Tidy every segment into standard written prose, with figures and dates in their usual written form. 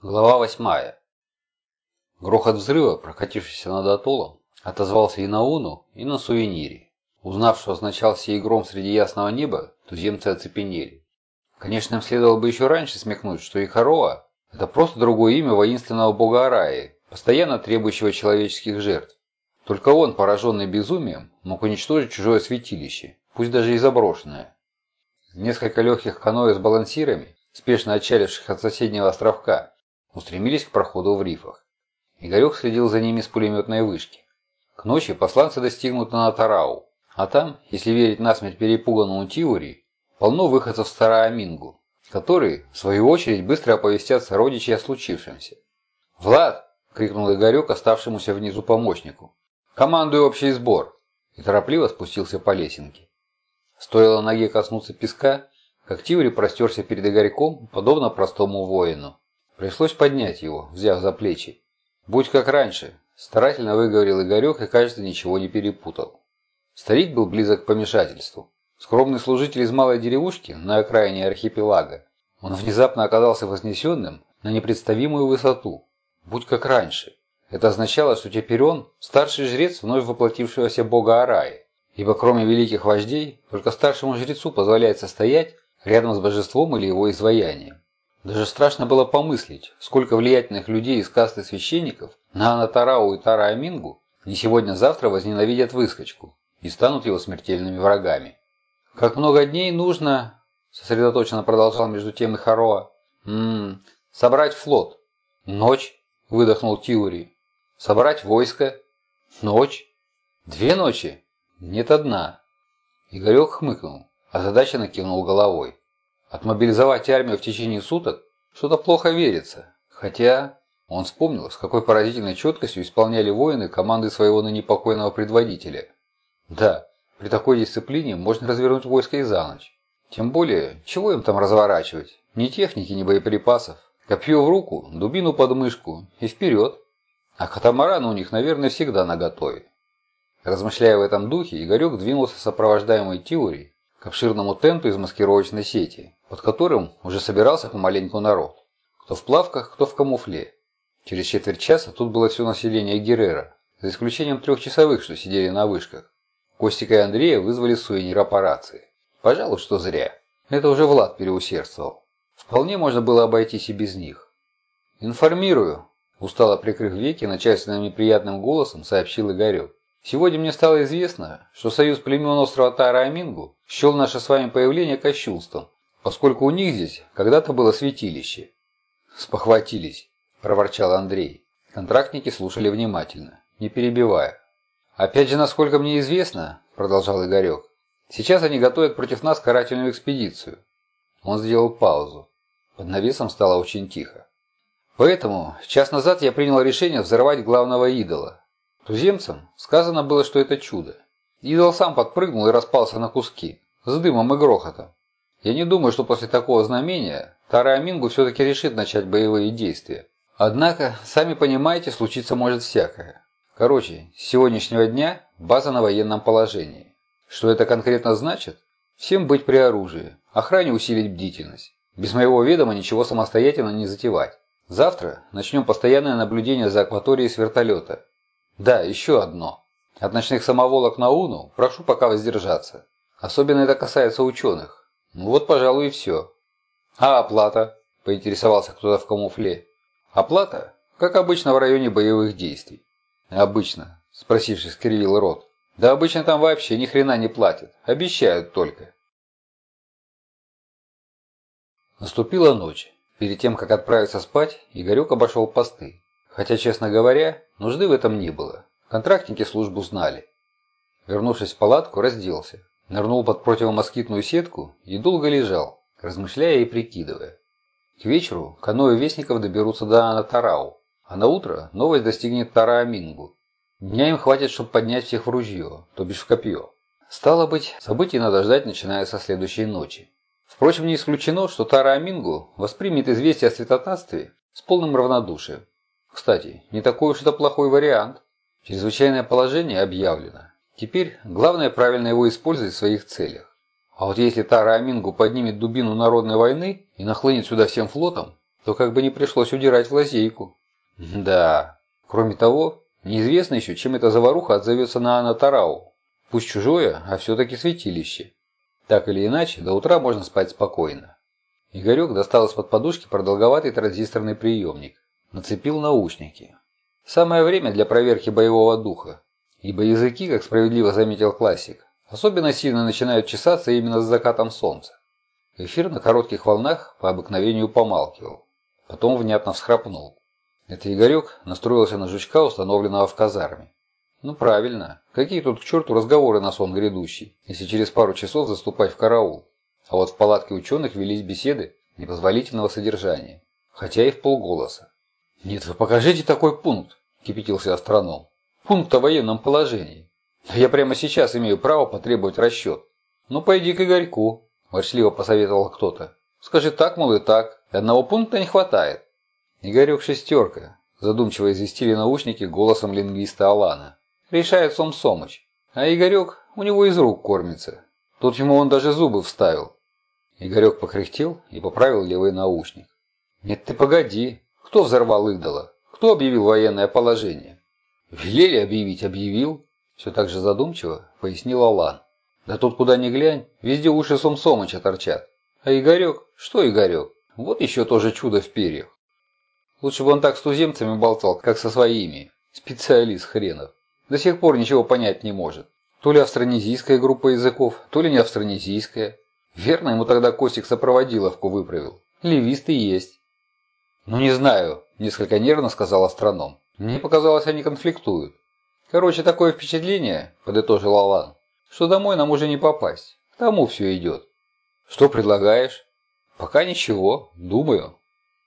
Глава 8. Грохот взрыва, прокатившийся над атоллом, отозвался и на Уну, и на Сувенире. Узнав, что означал сей гром среди ясного неба, туземцы оцепенели. Конечно, им следовало бы еще раньше смекнуть, что Ихароа – это просто другое имя воинственного бога Араи, постоянно требующего человеческих жертв. Только он, пораженный безумием, мог уничтожить чужое святилище, пусть даже и заброшенное. Несколько легких каноэ с балансирами, спешно отчаливших от соседнего островка, устремились к проходу в рифах. Игорек следил за ними с пулеметной вышки. К ночи посланцы достигнут на Тарау, а там, если верить насмерть перепуганному Тиури, полно выходцев в Староамингу, которые, в свою очередь, быстро оповестят сородичей о случившемся. «Влад!» – крикнул Игорек оставшемуся внизу помощнику. «Командуй общий сбор!» и торопливо спустился по лесенке. Стоило ноге коснуться песка, как Тиури простерся перед Игорьком, подобно простому воину. Пришлось поднять его, взяв за плечи. «Будь как раньше», – старательно выговорил Игорек и, кажется, ничего не перепутал. Старик был близок к помешательству. Скромный служитель из малой деревушки на окраине архипелага, он внезапно оказался вознесенным на непредставимую высоту. «Будь как раньше». Это означало, что теперь он – старший жрец вновь воплотившегося бога Араи, ибо кроме великих вождей, только старшему жрецу позволяется стоять рядом с божеством или его изваянием. Даже страшно было помыслить, сколько влиятельных людей из касты священников на Анатарау и Тараамингу не сегодня-завтра возненавидят выскочку и станут его смертельными врагами. «Как много дней нужно, — сосредоточенно продолжал между тем и Хароа, — собрать флот. Ночь, — выдохнул Тиури. Собрать войско. Ночь. 2 ночи? Нет, 1. Игорек хмыкнул, озадаченно кивнул головой. Отмобилизовать армию в течение суток? Что-то плохо верится. Хотя он вспомнил, с какой поразительной четкостью исполняли воины команды своего ныне покойного предводителя. Да, при такой дисциплине можно развернуть войско и за ночь. Тем более, чего им там разворачивать? Ни техники, ни боеприпасов. Копье в руку, дубину под мышку и вперед. А катамараны у них, наверное, всегда наготове. Размышляя в этом духе, Игорек двинулся сопровождаемый Тиури к обширному тенту из маскировочной сети, под которым уже собирался помаленьку народ. Кто в плавках, кто в камуфле. Через четверть часа тут было все население Геррера, за исключением 3 часовых, что сидели на вышках. Костика и Андрея вызвали с сувенира по рации. Пожалуй, что зря. Это уже Влад переусердствовал. Вполне можно было обойтись и без них. «Информирую», – устало прикрыв веки, начальственным неприятным голосом сообщил Игорек. «Сегодня мне стало известно, что союз племен острова Тараамингу счел наше с вами появление кощунством, поскольку у них здесь когда-то было святилище». «Спохватились», – проворчал Андрей. Контрактники слушали внимательно, не перебивая. «Опять же, насколько мне известно, – продолжал Игорек, – сейчас они готовят против нас карательную экспедицию». Он сделал паузу. Под навесом стало очень тихо. «Поэтому час назад я принял решение взорвать главного идола. Туземцам сказано было, что это чудо. Идол сам подпрыгнул и распался на куски, с дымом и грохотом. Я не думаю, что после такого знамения Тараамингу все-таки решит начать боевые действия. Однако, сами понимаете, случиться может всякое. Короче, с сегодняшнего дня база на военном положении. Что это конкретно значит? Всем быть при оружии, охране усилить бдительность. Без моего ведома ничего самостоятельно не затевать. Завтра начнем постоянное наблюдение за акваторией с вертолета. Да, еще одно. От ночных самоволок на Уну прошу пока воздержаться. Особенно это касается ученых. Ну вот, пожалуй, и все. А оплата? Поинтересовался кто-то в камуфле. Оплата? Как обычно в районе боевых действий. Обычно, спросивший скривил рот. Да обычно там вообще ни хрена не платят. Обещают только. Наступила ночь. Перед тем, как отправиться спать, Игорек обошел посты. Хотя, честно говоря, нужды в этом не было. Контрактники службу знали. Вернувшись в палатку, разделся. Нырнул под противомоскитную сетку и долго лежал, размышляя и прикидывая. К вечеру каноэ вестников доберутся до Анатарау, а на утро новость достигнет Тараамингу. Дня им хватит, чтобы поднять всех в ружье, то бишь в копье. Стало быть, событий надо ждать, начиная со следующей ночи. Впрочем, не исключено, что Тараамингу воспримет известие о святотатстве с полным равнодушием. Кстати, не такой уж это плохой вариант. Чрезвычайное положение объявлено. Теперь главное правильно его использовать в своих целях. А вот если Тараамингу поднимет дубину народной войны и нахлынет сюда всем флотом, то как бы не пришлось удирать в лазейку. Да. Кроме того, неизвестно еще, чем эта заваруха отзовется на Анатарау. Пусть чужое, а все-таки святилище. Так или иначе, до утра можно спать спокойно. Игорек достал из-под подушки продолговатый транзисторный приемник. Нацепил наушники. Самое время для проверки боевого духа. Ибо языки, как справедливо заметил классик, особенно сильно начинают чесаться именно с закатом солнца. Эфир на коротких волнах по обыкновению помалкивал. Потом внятно всхрапнул. Это Игорек настроился на жучка, установленного в казарме. Ну правильно, какие тут к черту разговоры на сон грядущий, если через пару часов заступать в караул. А вот в палатке ученых велись беседы непозволительного содержания, хотя и в полголоса. «Нет, вы покажите такой пункт», – кипятился астроном. «Пункт о военном положении. Да я прямо сейчас имею право потребовать расчет». «Ну пойди к Игорьку», – ворчливо посоветовал кто-то. «Скажи так, мол, и так. И одного пункта не хватает». «Игорек шестерка», – задумчиво известили наушники голосом лингвиста Алана. «Решает Сом Сомыч. А Игорек у него из рук кормится. Тут ему он даже зубы вставил». Игорек покряхтел и поправил левый наушник. «Нет, ты погоди. Кто взорвал идола? Кто объявил военное положение?» «Велели объявить, объявил», – все так же задумчиво пояснил Алан. «Да тут куда ни глянь, везде уши Сом Сомыча торчат. А Игорек? Что Игорек? Вот еще тоже чудо в перьях. Лучше бы он так с туземцами болтал, как со своими. Специалист хренов. До сих пор ничего понять не может. То ли австронезийская группа языков, то ли не австронезийская. Верно, ему тогда Костик сопроводиловку выправил. Левисты есть». «Ну не знаю», – несколько нервно сказал астроном. «Мне показалось, они конфликтуют». «Короче, такое впечатление», – подытожил Алан, – «что домой нам уже не попасть. К тому все идет». «Что предлагаешь?» «Пока ничего. Думаю».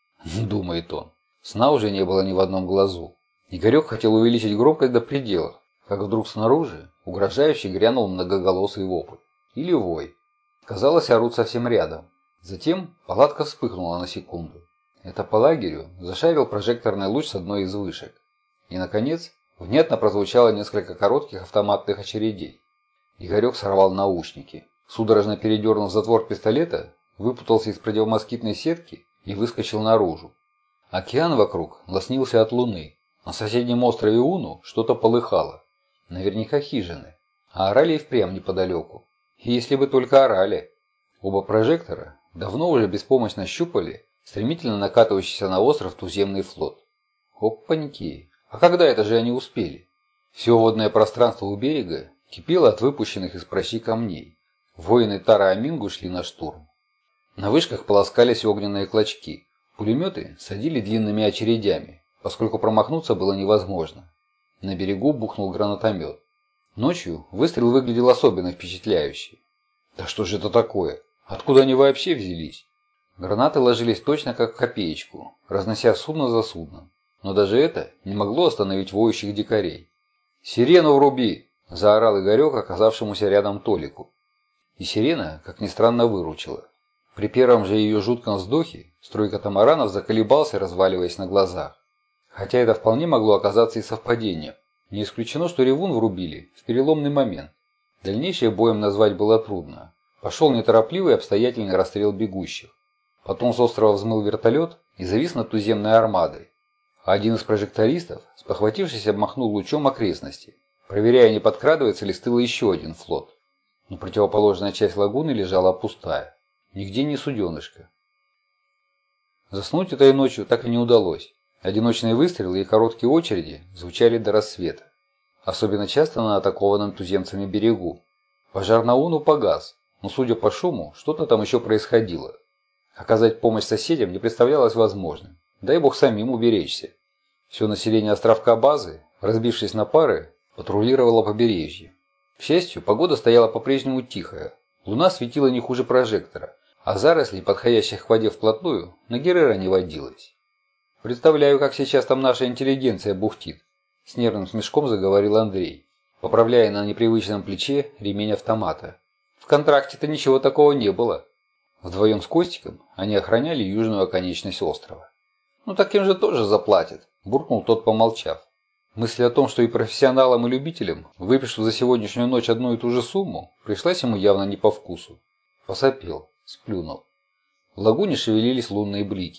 Думает он. Сна уже не было ни в одном глазу. Игорек хотел увеличить громкость до предела, как вдруг снаружи угрожающе грянул многоголосый вопль. Или вой. Казалось, орут совсем рядом. Затем палатка вспыхнула на секунду. Это по лагерю зашарил прожекторный луч с одной из вышек. И, наконец, внятно прозвучало несколько коротких автоматных очередей. Игорек сорвал наушники. Судорожно передернув затвор пистолета, выпутался из противомоскитной сетки и выскочил наружу. Океан вокруг лоснился от луны. На соседнем острове Уну что-то полыхало. Наверняка хижины. А орали и впрямь неподалеку. И если бы только орали. Оба прожектора давно уже беспомощно щупали стремительно накатывающийся на остров туземный флот. Опаньки! А когда это же они успели? Все водное пространство у берега кипело от выпущенных из пращи камней. Воины Тара-Амингу шли на штурм. На вышках полоскались огненные клочки. Пулеметы садили длинными очередями, поскольку промахнуться было невозможно. На берегу бухнул гранатомет. Ночью выстрел выглядел особенно впечатляюще. Да что же это такое? Откуда они вообще взялись? Гранаты ложились точно как в копеечку, разнося судно за судном. Но даже это не могло остановить воющих дикарей. «Сирену вруби!» – заорал Игорек, оказавшемуся рядом Толику. И сирена, как ни странно, выручила. При первом же ее жутком вздохе строй катамаранов заколебался, разваливаясь на глазах. Хотя это вполне могло оказаться и совпадением. Не исключено, что ревун врубили в переломный момент. Дальнейшее боем назвать было трудно. Пошел неторопливый обстоятельный расстрел бегущих. Потом с острова взмыл вертолет и завис над туземной армадой. А один из прожектористов, спохватившись, обмахнул лучом окрестности, проверяя, не подкрадывается ли с тыла еще один флот. Но противоположная часть лагуны лежала пустая. Нигде ни суденышка. Заснуть этой ночью так и не удалось. Одиночные выстрелы и короткие очереди звучали до рассвета. Особенно часто на атакованном туземцами берегу. Пожар на Уну погас, но, судя по шуму, что-то там еще происходило. Оказать помощь соседям не представлялось возможным. Дай бог самим уберечься. Все население островка базы, разбившись на пары, патрулировало побережье. К счастью, погода стояла по-прежнему тихая. Луна светила не хуже прожектора, а зарослей, подходящих к воде вплотную, на Геррера не водилось. «Представляю, как сейчас там наша интеллигенция бухтит», – с нервным смешком заговорил Андрей, поправляя на непривычном плече ремень автомата. «В контракте-то ничего такого не было». Вдвоем с Костиком они охраняли южную оконечность острова. «Ну так им же тоже заплатят», – буркнул тот, помолчав. Мысль о том, что и профессионалам, и любителям выпишут за сегодняшнюю ночь одну и ту же сумму, пришлась ему явно не по вкусу. Посопел, сплюнул. В лагуне шевелились лунные блики.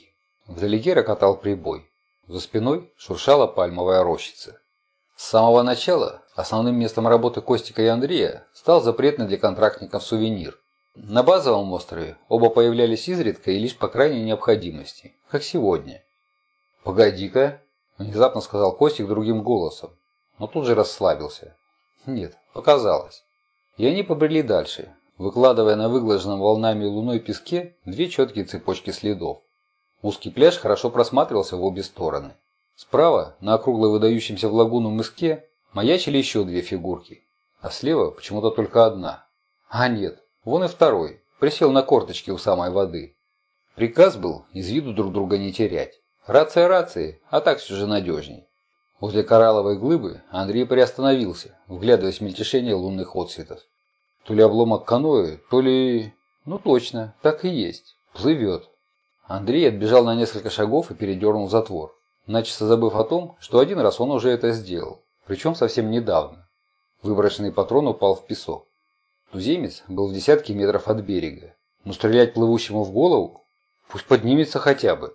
Вдалеке рокотал прибой. За спиной шуршала пальмовая рощица. С самого начала основным местом работы Костика и Андрея стал запретный для контрактников сувенир. На базовом острове оба появлялись изредка и лишь по крайней необходимости, как сегодня. «Погоди-ка», – внезапно сказал Костик другим голосом, но тут же расслабился. Нет, показалось. И они побрели дальше, выкладывая на выглаженном волнами луной песке две четкие цепочки следов. Узкий пляж хорошо просматривался в обе стороны. Справа, на округло выдающемся в лагуну мыске, маячили еще две фигурки, а слева почему-то только одна. А нет, вон и второй, присел на корточки у самой воды. Приказ был из виду друг друга не терять. Рация рации, а так все же надежней. Возле коралловой глыбы Андрей приостановился, вглядываясь в мельтешение лунных отсветов. То ли обломок каноэ, то ли... Ну точно, так и есть. Плывет. Андрей отбежал на несколько шагов и передернул затвор, начисто забыв о том, что один раз он уже это сделал, причем совсем недавно. Выброшенный патрон упал в песок. Туземец был в десятке метров от берега, но стрелять плывущему в голову? Пусть поднимется хотя бы.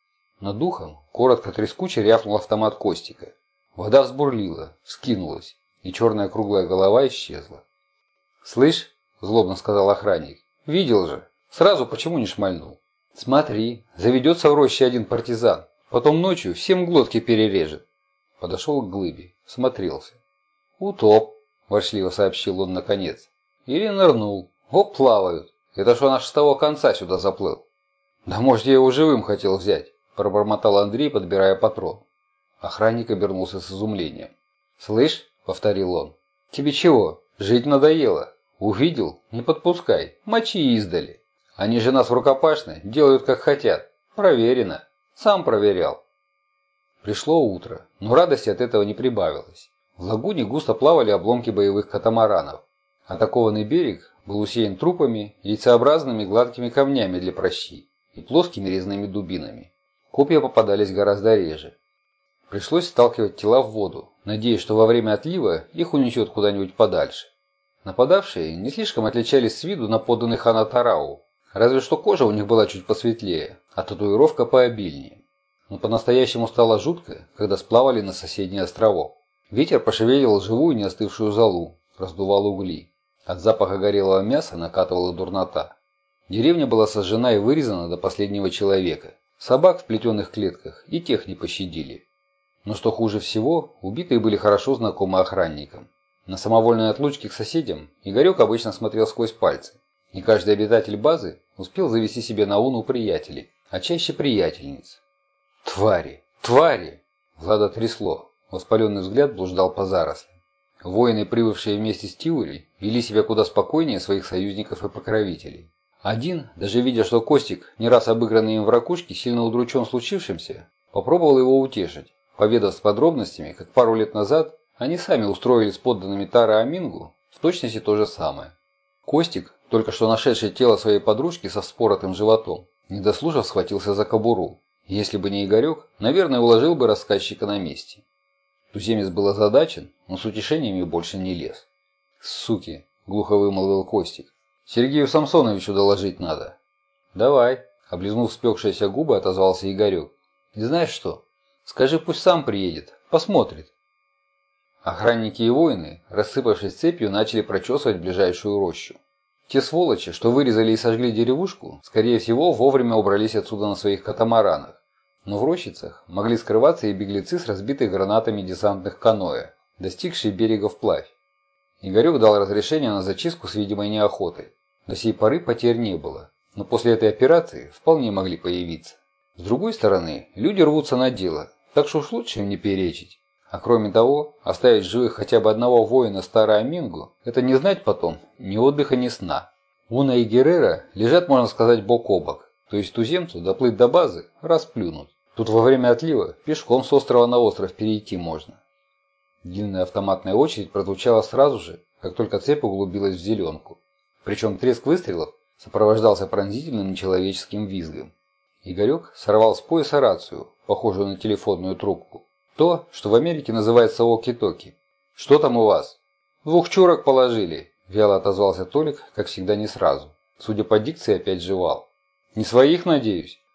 Над духом коротко трескуче рявкнул автомат Костика. Вода взбурлила, вскинулась, и черная круглая голова исчезла. «Слышь», – злобно сказал охранник, – «видел же, сразу почему не шмальнул? Смотри, заведется в роще один партизан, потом ночью всем глотки перережет». Подошел к глыбе, смотрелся. «Утоп», – ворчливо сообщил он наконец. «Или нырнул. Оп, плавают. Это ж он аж с того конца сюда заплыл». «Да может, я его живым хотел взять», – пробормотал Андрей, подбирая патрон. Охранник обернулся с изумлением. «Слышь», – повторил он, – «тебе чего, жить надоело? Увидел? Не подпускай, мочи издали. Они же нас в рукопашной делают как хотят. Проверено. Сам проверял». Пришло утро, но радости от этого не прибавилось. В лагуне густо плавали обломки боевых катамаранов. Атакованный берег был усеян трупами, яйцеобразными гладкими камнями для пращи и плоскими резными дубинами. Копья попадались гораздо реже. Пришлось сталкивать тела в воду, надеясь, что во время отлива их унесет куда-нибудь подальше. Нападавшие не слишком отличались с виду на подданных хана Тарау, разве что кожа у них была чуть посветлее, а татуировка пообильнее. Но по-настоящему стало жутко, когда сплавали на соседний островок. Ветер пошевелил живую не остывшую золу, раздувал угли. От запаха горелого мяса накатывала дурнота. Деревня была сожжена и вырезана до последнего человека. Собак в плетеных клетках и тех не пощадили. Но что хуже всего, убитые были хорошо знакомы охранникам. На самовольной отлучке к соседям Игорек обычно смотрел сквозь пальцы. Не каждый обитатель базы успел завести себе на уну приятелей, а чаще приятельниц. Твари! Твари! Влада трясло. Воспаленный взгляд блуждал по зарослям. Воины, прибывшие вместе с Тиури, вели себя куда спокойнее своих союзников и покровителей. Один, даже видя, что Костик, не раз обыгранный им в ракушке, сильно удручен случившимся, попробовал его утешить, поведав с подробностями, как пару лет назад они сами устроили с подданными Тара Амингу в точности то же самое. Костик, только что нашедший тело своей подружки со вспоротым животом, не дослушав, схватился за кобуру. Если бы не Игорек, наверное, уложил бы рассказчика на месте. Туземец был озадачен, но с утешениями больше не лез. «Суки!» – глухо вымолвил Костик. «Сергею Самсоновичу доложить надо». «Давай», – облизнув спекшиеся губы, отозвался Игорек. «И знаешь что? Скажи, пусть сам приедет, посмотрит». Охранники и воины, рассыпавшись цепью, начали прочесывать ближайшую рощу. Те сволочи, что вырезали и сожгли деревушку, скорее всего, вовремя убрались отсюда на своих катамаранах. Но в рощицах могли скрываться и беглецы с разбитых гранатами десантных каноэ, достигшие берега вплавь. Игорек дал разрешение на зачистку с видимой неохотой. До сей поры потерь не было, но после этой операции вполне могли появиться. С другой стороны, люди рвутся на дело, так что уж лучше им не перечить. А кроме того, оставить живых хотя бы одного воина старой Амингу – это не знать потом ни отдыха, ни сна. Уна и Геррера лежат, можно сказать, бок о бок, то есть туземцу доплыть до базы – расплюнуть. Тут во время отлива пешком с острова на остров перейти можно. Длинная автоматная очередь прозвучала сразу же, как только цепь углубилась в зеленку. Причем треск выстрелов сопровождался пронзительным нечеловеческим визгом. Игорек сорвал с пояса рацию, похожую на телефонную трубку. То, что в Америке называется оки-токи. «Что там у вас?» «2 чурок положили», – вяло отозвался Толик, как всегда не сразу. Судя по дикции, опять жевал. «Не своих, надеюсь?»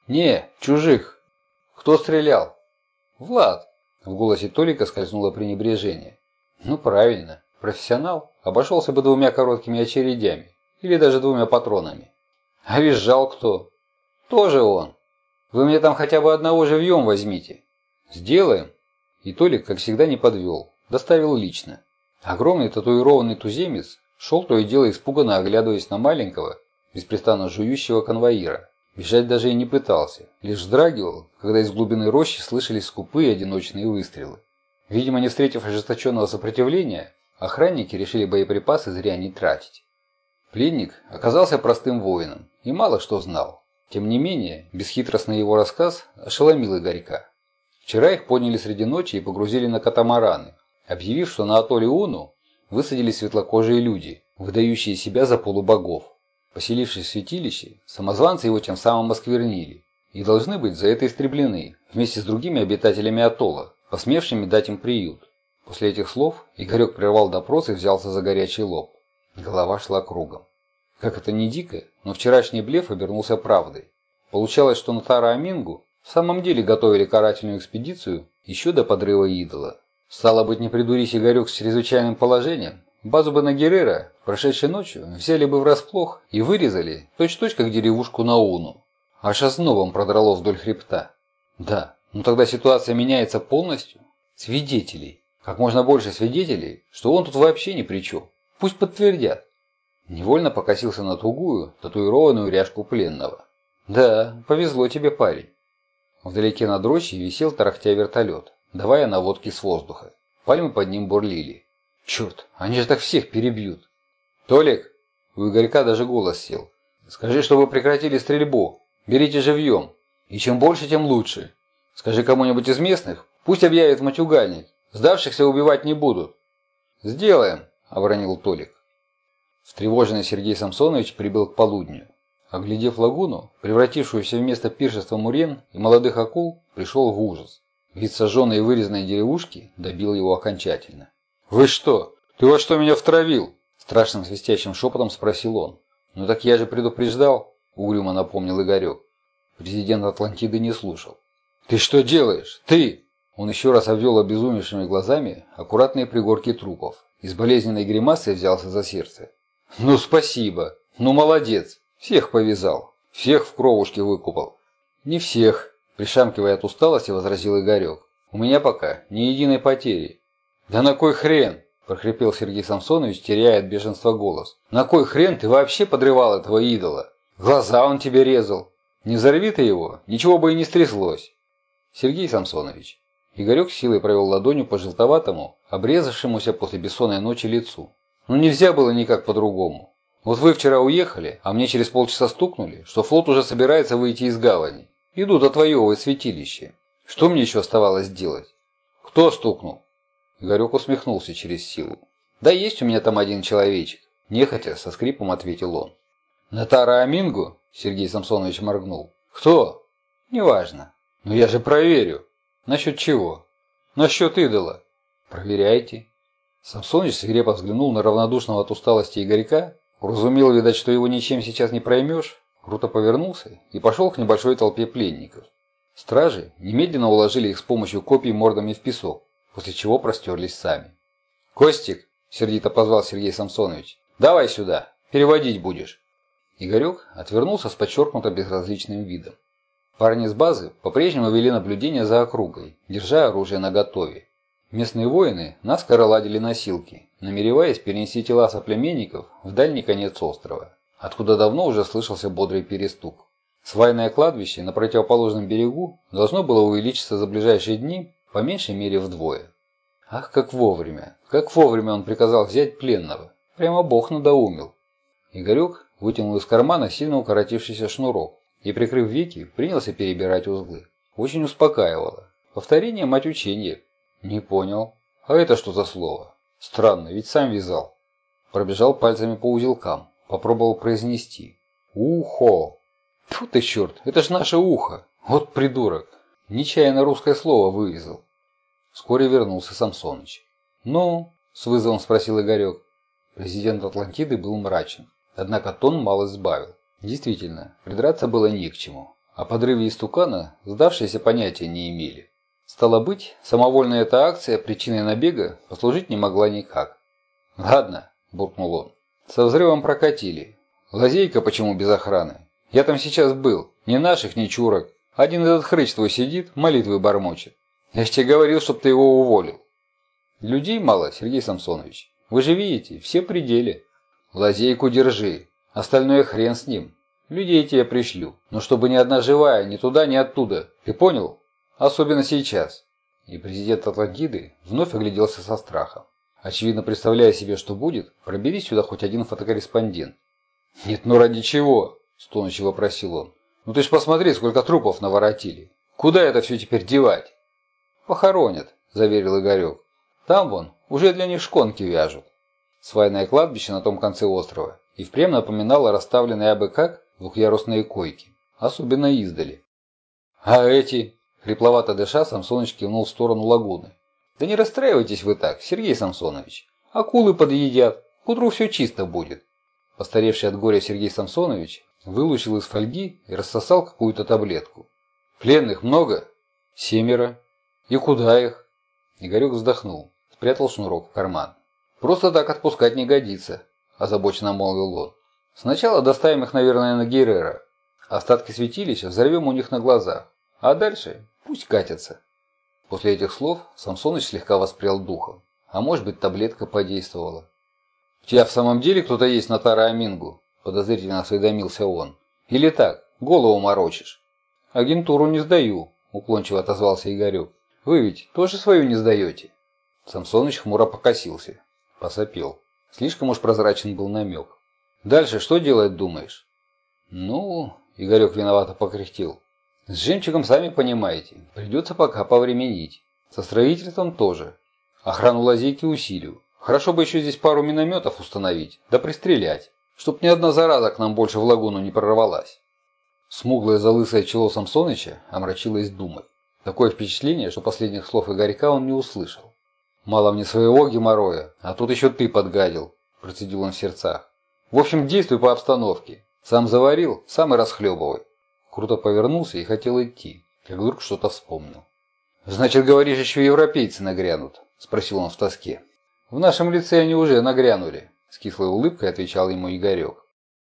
«Не, чужих». «Кто стрелял?» «Влад». В голосе Толика скользнуло пренебрежение. «Ну правильно. Профессионал обошелся бы двумя короткими очередями. Или даже двумя патронами. А визжал кто?» «Тоже он. Вы мне там хотя бы одного живьем возьмите». «Сделаем». И Толик, как всегда, не подвел. Доставил лично. Огромный татуированный туземец шел то и дело испуганно оглядываясь на маленького, беспрестанно жующего конвоира. Бежать даже и не пытался, лишь вздрагивал, когда из глубины рощи слышались скупые одиночные выстрелы. Видимо, не встретив ожесточенного сопротивления, охранники решили боеприпасы зря не тратить. Пленник оказался простым воином и мало что знал. Тем не менее, бесхитростный его рассказ ошеломил Игорька. Вчера их подняли среди ночи и погрузили на катамараны, объявив, что на атолле Уну высадились светлокожие люди, выдающие себя за полубогов. Поселившись в святилище, самозванцы его тем самым осквернили и должны быть за это истреблены вместе с другими обитателями атолла, посмевшими дать им приют. После этих слов Игорек прервал допрос и взялся за горячий лоб. Голова шла кругом. Как это ни дико, но вчерашний блеф обернулся правдой. Получалось, что Натара Амингу в самом деле готовили карательную экспедицию еще до подрыва идола. Стало быть, не придурись Игорек с чрезвычайным положением, базу бы на Геррера, прошедшей ночью, взяли бы врасплох и вырезали, точь-в-точь, как деревушку на Уну. Аж ознобом продрало вдоль хребта. Да, но тогда ситуация меняется полностью. Свидетелей. Как можно больше свидетелей, что он тут вообще ни при чем. Пусть подтвердят. Невольно покосился на тугую, татуированную ряжку пленного. Да, повезло тебе, парень. Вдалеке над рощей висел тарахтя вертолет, давая наводки с воздуха. Пальмы под ним бурлили. Черт, они же так всех перебьют. Толик, у Игорька даже голос сел. Скажи, чтобы прекратили стрельбу. Берите живьем. И чем больше, тем лучше. Скажи кому-нибудь из местных, пусть объявит матюгальник. Сдавшихся убивать не будут. Сделаем, обронил Толик. Встревоженный Сергей Самсонович прибыл к полудню. Оглядев лагуну, превратившуюся в место пиршества мурен и молодых акул, пришел в ужас. Вид сожженной и вырезанной деревушки добил его окончательно. «Вы что? Ты во что меня втравил?» Страшным свистящим шепотом спросил он. «Ну так я же предупреждал», — угрюмо напомнил Игорек. Президент Атлантиды не слушал. «Ты что делаешь? Ты!» Он еще раз обвел обезумевшими глазами аккуратные пригорки трупов и с болезненной гримасой взялся за сердце. «Ну спасибо! Ну молодец! Всех повязал! Всех в кровушке выкупал!» «Не всех!» – пришамкивая от усталости, возразил Игорек. «У меня пока ни единой потери». «Да на кой хрен?» – прохрипел Сергей Самсонович, теряя от бешенства голос. «На кой хрен ты вообще подрывал этого идола? Глаза он тебе резал! Не взорви ты его, ничего бы и не стряслось!» «Сергей Самсонович». Игорек силой провел ладонью по желтоватому, обрезавшемуся после бессонной ночи лицу. «Ну нельзя было никак по-другому. Вот вы вчера уехали, а мне через полчаса стукнули, что флот уже собирается выйти из гавани. Идут отвоевывать святилище. Что мне еще оставалось делать?» «Кто стукнул?» Игорек усмехнулся через силу. «Да есть у меня там один человечек», – нехотя со скрипом ответил он. «Натара Амингу?» – Сергей Самсонович моргнул. «Кто?» «Неважно. Но я же проверю». «Насчет чего?» «Насчет идола». «Проверяйте». Самсоныч свирепо взглянул на равнодушного от усталости Игорька, уразумел, видать, что его ничем сейчас не проймешь, круто повернулся и пошел к небольшой толпе пленников. Стражи немедленно уложили их с помощью копий мордами в песок, после чего простерлись сами. «Костик!» – сердито позвал Сергей Самсонович. «Давай сюда, переводить будешь». Игорек отвернулся с подчеркнуто безразличным видом. Парни с базы по-прежнему вели наблюдение за округой, держа оружие наготове. Местные воины наскоро ладили носилки, намереваясь перенести тела соплеменников в дальний конец острова, откуда давно уже слышался бодрый перестук. Свайное кладбище на противоположном берегу должно было увеличиться за ближайшие дни по меньшей мере вдвое. Ах, как вовремя он приказал взять пленного. Прямо бог надоумил. Игорек вытянул из кармана сильно укоротившийся шнурок и, прикрыв веки, принялся перебирать узлы. Очень успокаивало. Повторение мать учения. Не понял. А это что за слово? Странно, ведь сам вязал. Пробежал пальцами по узелкам. Попробовал произнести. Ухо. Тьфу ты черт, это ж наше ухо. Вот придурок. Нечаянно русское слово вывезал. Вскоре вернулся Самсоныч. «Ну?» – с вызовом спросил Игорек. Президент Атлантиды был мрачен. Однако тон малость сбавил. Действительно, придраться было не к чему. О подрыве истукана сдавшиеся понятия не имели. Стало быть, самовольная эта акция причиной набега послужить не могла никак. «Ладно», – буркнул он, – «со взрывом прокатили. Лазейка почему без охраны? Я там сейчас был, ни наших, ни чурок. Один этот хрыч твой сидит, молитвы бормочет. Я ж тебе говорил, чтоб ты его уволил». «Людей мало, Сергей Самсонович. Вы же видите, все в пределе». «Лазейку держи, остальное хрен с ним. Людей тебе пришлю, но чтобы ни одна живая, ни туда, ни оттуда. Ты понял? Особенно сейчас». И президент Атлантиды вновь огляделся со страхом. Очевидно, представляя себе, что будет, проберись сюда хоть один фотокорреспондент. «Нет, ну ради чего?» – стонущего просил он. «Ну ты ж посмотри, сколько трупов наворотили. Куда это все теперь девать?» «Похоронят», – заверил Игорек. «Там вон, уже для них шконки вяжут». Свайное кладбище на том конце острова и впрямь напоминало расставленные абы как двухъярусные койки, особенно издали. «А эти?» – хрипловато дыша, Самсоныч кивнул в сторону лагуны. «Да не расстраивайтесь вы так, Сергей Самсонович. Акулы подъедят, к утру все чисто будет». Постаревший от горя Сергей Самсонович вылучил из фольги и рассосал какую-то таблетку. «Пленных много?» «7. И куда их?» Игорек вздохнул, спрятал шнурок в карман. «Просто так отпускать не годится», – озабоченно молвил он. «Сначала доставим их, наверное, на Геррера. Остатки святилища взорвем у них на глазах. А дальше пусть катятся». После этих слов Самсоныч слегка воспрял духом. А может быть, таблетка подействовала. «У тебя в самом деле кто-то есть на Тара-Амингу?» – подозрительно осведомился он. «Или так, голову морочишь?» «Агентуру не сдаю», – уклончиво отозвался Игорек. «Вы ведь тоже свою не сдаете?» Самсоныч хмуро покосился. Посопел. Слишком уж прозрачен был намек. «Дальше что делать, думаешь?» «Ну...» – Игорек виновато покряхтел. «С жемчугом, сами понимаете, придется пока повременить. Со строительством тоже. Охрану лазейки усилю. Хорошо бы еще здесь пару минометов установить, да пристрелять, чтоб ни одна зараза к нам больше в лагуну не прорвалась». Смуглое залысое чело Самсоныча омрачилось думой. Такое впечатление, что последних слов Игорька он не услышал. «Мало мне своего геморроя, а тут еще ты подгадил», – процедил он в сердцах. «В общем, действуй по обстановке. Сам заварил, сам и расхлебывай». Круто повернулся и хотел идти, как вдруг что-то вспомнил. «Значит, говоришь, еще европейцы нагрянут?» – спросил он в тоске. «В нашем лице они уже нагрянули», – с кислой улыбкой отвечал ему Игорек.